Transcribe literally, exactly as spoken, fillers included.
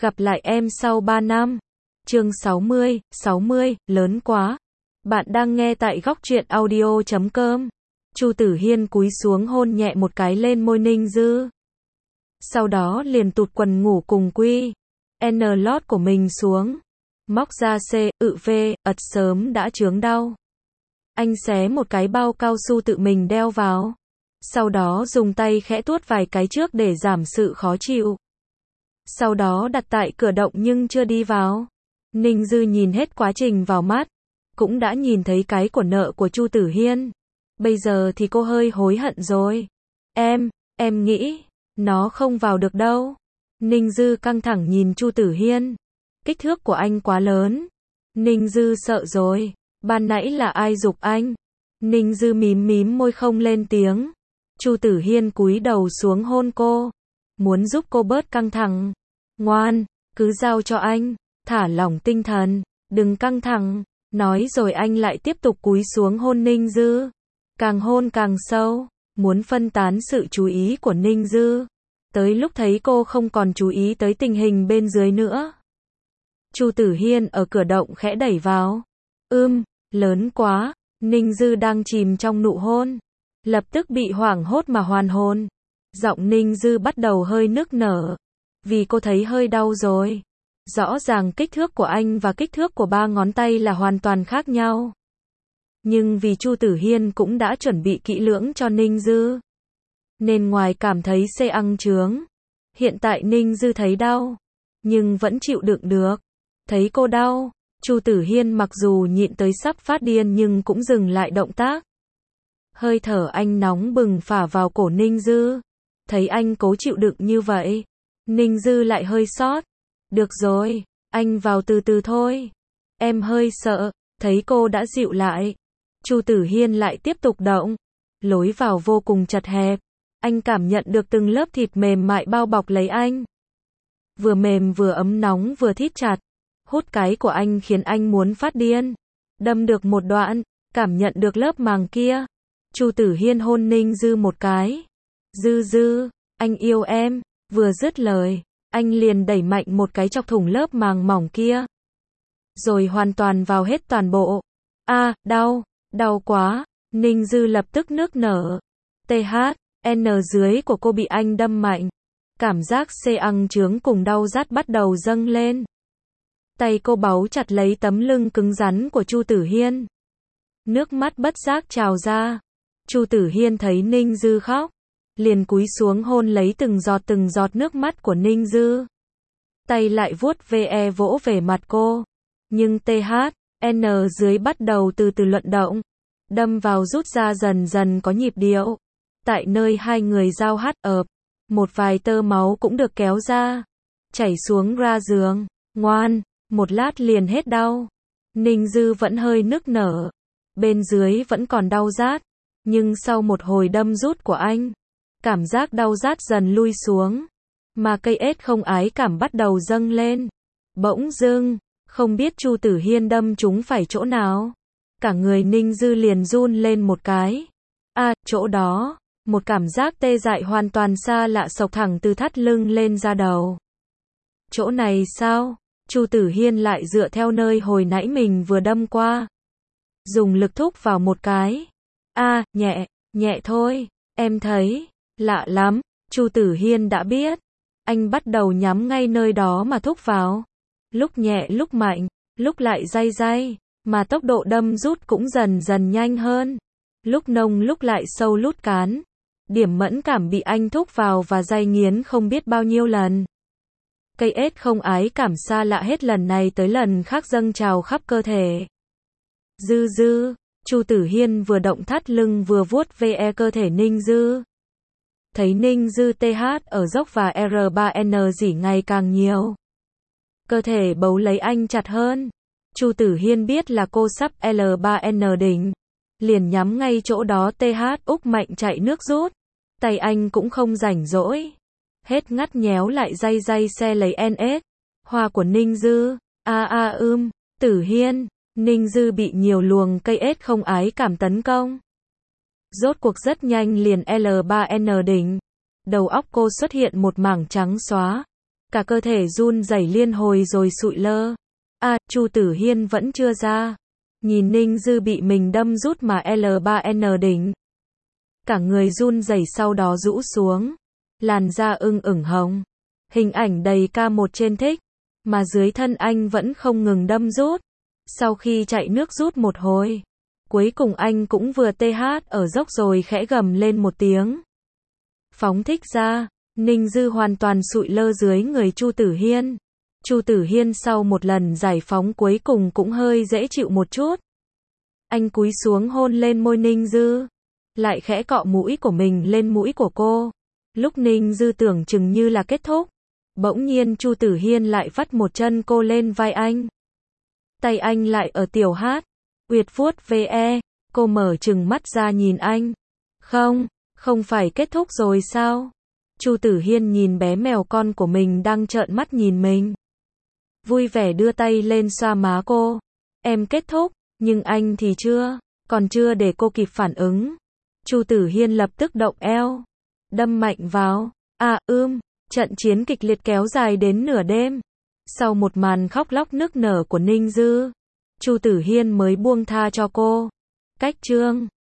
Gặp lại em sau ba năm. Chương sáu mươi, sáu mươi, lớn quá. Bạn đang nghe tại góc truyện audio chấm com. Chu Tử Hiên cúi xuống hôn nhẹ một cái lên môi Ninh Dư. Sau đó liền tụt quần ngủ cùng quy N lót của mình xuống. Móc ra C, ự V, ật sớm đã chướng đau. Anh xé một cái bao cao su tự mình đeo vào. Sau đó dùng tay khẽ tuốt vài cái trước để giảm sự khó chịu. Sau đó đặt tại cửa động nhưng chưa đi vào. Ninh Dư nhìn hết quá trình vào mắt. Cũng đã nhìn thấy cái của nợ của Chu Tử Hiên. Bây giờ thì cô hơi hối hận rồi. Em, em nghĩ, nó không vào được đâu. Ninh Dư căng thẳng nhìn Chu Tử Hiên. Kích thước của anh quá lớn. Ninh Dư sợ rồi. Ban nãy là ai giục anh? Ninh Dư mím mím môi không lên tiếng. Chu Tử Hiên cúi đầu xuống hôn cô. Muốn giúp cô bớt căng thẳng. Ngoan, cứ giao cho anh. Thả lỏng tinh thần. Đừng căng thẳng. Nói rồi anh lại tiếp tục cúi xuống hôn Ninh Dư. Càng hôn càng sâu. Muốn phân tán sự chú ý của Ninh Dư. Tới lúc thấy cô không còn chú ý tới tình hình bên dưới nữa. Chu Tử Hiên ở cửa động khẽ đẩy vào. Ưm, lớn quá. Ninh Dư đang chìm trong nụ hôn. Lập tức bị hoảng hốt mà hoàn hồn. Giọng Ninh Dư bắt đầu hơi nức nở. Vì cô thấy hơi đau rồi. Rõ ràng kích thước của anh và kích thước của ba ngón tay là hoàn toàn khác nhau. Nhưng vì Chu Tử Hiên cũng đã chuẩn bị kỹ lưỡng cho Ninh Dư. Nên ngoài cảm thấy xê ăng chướng. Hiện tại Ninh Dư thấy đau. Nhưng vẫn chịu đựng được. Thấy cô đau. Chu Tử Hiên mặc dù nhịn tới sắp phát điên nhưng cũng dừng lại động tác. Hơi thở anh nóng bừng phả vào cổ Ninh Dư. Thấy anh cố chịu đựng như vậy. Ninh Dư lại hơi sót. Được rồi, anh vào từ từ thôi. Em hơi sợ. Thấy cô đã dịu lại. Chu Tử Hiên lại tiếp tục động. Lối vào vô cùng chật hẹp. Anh cảm nhận được từng lớp thịt mềm mại bao bọc lấy anh. Vừa mềm vừa ấm nóng vừa thít chặt. Hút cái của anh khiến anh muốn phát điên. Đâm được một đoạn, cảm nhận được lớp màng kia. Chu Tử Hiên hôn Ninh Dư một cái. Dư Dư, anh yêu em. Vừa dứt lời, anh liền đẩy mạnh một cái chọc thủng lớp màng mỏng kia. Rồi hoàn toàn vào hết toàn bộ. A, à, đau, đau quá. Ninh Dư lập tức nức nở. T H, N dưới của cô bị anh đâm mạnh. Cảm giác xê ăng chướng cùng đau rát bắt đầu dâng lên. Tay cô báu chặt lấy tấm lưng cứng rắn của Chu Tử Hiên. Nước mắt bất giác trào ra. Chu Tử Hiên thấy Ninh Dư khóc. Liền cúi xuống hôn lấy từng giọt từng giọt nước mắt của Ninh Dư. Tay lại vuốt ve vỗ về mặt cô. Nhưng T H, N dưới bắt đầu từ từ luận động. Đâm vào rút ra dần dần có nhịp điệu. Tại nơi hai người giao hát ợp. Một vài tơ máu cũng được kéo ra. Chảy xuống ra giường. Ngoan. Một lát liền hết đau. Ninh Dư vẫn hơi nức nở. Bên dưới vẫn còn đau rát. Nhưng sau một hồi đâm rút của anh, cảm giác đau rát dần lui xuống. Mà cây ết không ái cảm bắt đầu dâng lên. Bỗng dưng, không biết Chu Tử Hiên đâm chúng phải chỗ nào. Cả người Ninh Dư liền run lên một cái. A, à, chỗ đó. Một cảm giác tê dại hoàn toàn xa lạ xộc thẳng từ thắt lưng lên ra đầu. Chỗ này sao? Chu Tử Hiên lại dựa theo nơi hồi nãy mình vừa đâm qua. Dùng lực thúc vào một cái. A, à, nhẹ, nhẹ thôi. Em thấy, lạ lắm. Chu Tử Hiên đã biết. Anh bắt đầu nhắm ngay nơi đó mà thúc vào. Lúc nhẹ lúc mạnh, lúc lại day day. Mà tốc độ đâm rút cũng dần dần nhanh hơn. Lúc nông lúc lại sâu lút cán. Điểm mẫn cảm bị anh thúc vào và day nghiến không biết bao nhiêu lần. Cây ết không ái cảm xa lạ hết lần này tới lần khác dâng trào khắp cơ thể. Dư Dư, Chu Tử Hiên vừa động thắt lưng vừa vuốt ve cơ thể Ninh Dư. Thấy Ninh Dư T H ở dốc và R ba N dỉ ngày càng nhiều. Cơ thể bấu lấy anh chặt hơn. Chu Tử Hiên biết là cô sắp L ba N đỉnh. Liền nhắm ngay chỗ đó T H úc mạnh chạy nước rút. Tay anh cũng không rảnh rỗi. Hết ngắt nhéo lại day day xe lấy N S. Hoa của Ninh Dư. A a ưm, Tử Hiên. Ninh Dư bị nhiều luồng cây ết không ái cảm tấn công. Rốt cuộc rất nhanh liền L ba N đỉnh. Đầu óc cô xuất hiện một mảng trắng xóa. cả cơ thể run rẩy liên hồi rồi sụi lơ. A, Chu Tử Hiên vẫn chưa ra. Nhìn Ninh Dư bị mình đâm rút mà L ba N đỉnh. Cả người run rẩy sau đó rũ xuống. Làn da ưng ửng hồng. Hình ảnh đầy ca một trên thích. Mà dưới thân anh vẫn không ngừng đâm rút. Sau khi chạy nước rút một hồi. Cuối cùng anh cũng vừa tê hát ở dốc rồi khẽ gầm lên một tiếng. Phóng thích ra. Ninh Dư hoàn toàn sụi lơ dưới người Chu Tử Hiên. Chu Tử Hiên sau một lần giải phóng cuối cùng cũng hơi dễ chịu một chút. Anh cúi xuống hôn lên môi Ninh Dư. Lại khẽ cọ mũi của mình lên mũi của cô. Lúc Ninh Dư tưởng chừng như là kết thúc. Bỗng nhiên Chu Tử Hiên lại vắt một chân cô lên vai anh. Tay anh lại ở tiểu hát. Uyệt vuốt ve. Cô mở trừng mắt ra nhìn anh. Không, không phải kết thúc rồi sao? Chu Tử Hiên nhìn bé mèo con của mình đang trợn mắt nhìn mình. Vui vẻ đưa tay lên xoa má cô. Em kết thúc, nhưng anh thì chưa. Còn chưa để cô kịp phản ứng. Chu Tử Hiên lập tức động eo. Đâm mạnh vào. À ưm, trận chiến kịch liệt kéo dài đến nửa đêm. Sau một màn khóc lóc nức nở của Ninh Dư, Chu Tử Hiên mới buông tha cho cô. Cách chương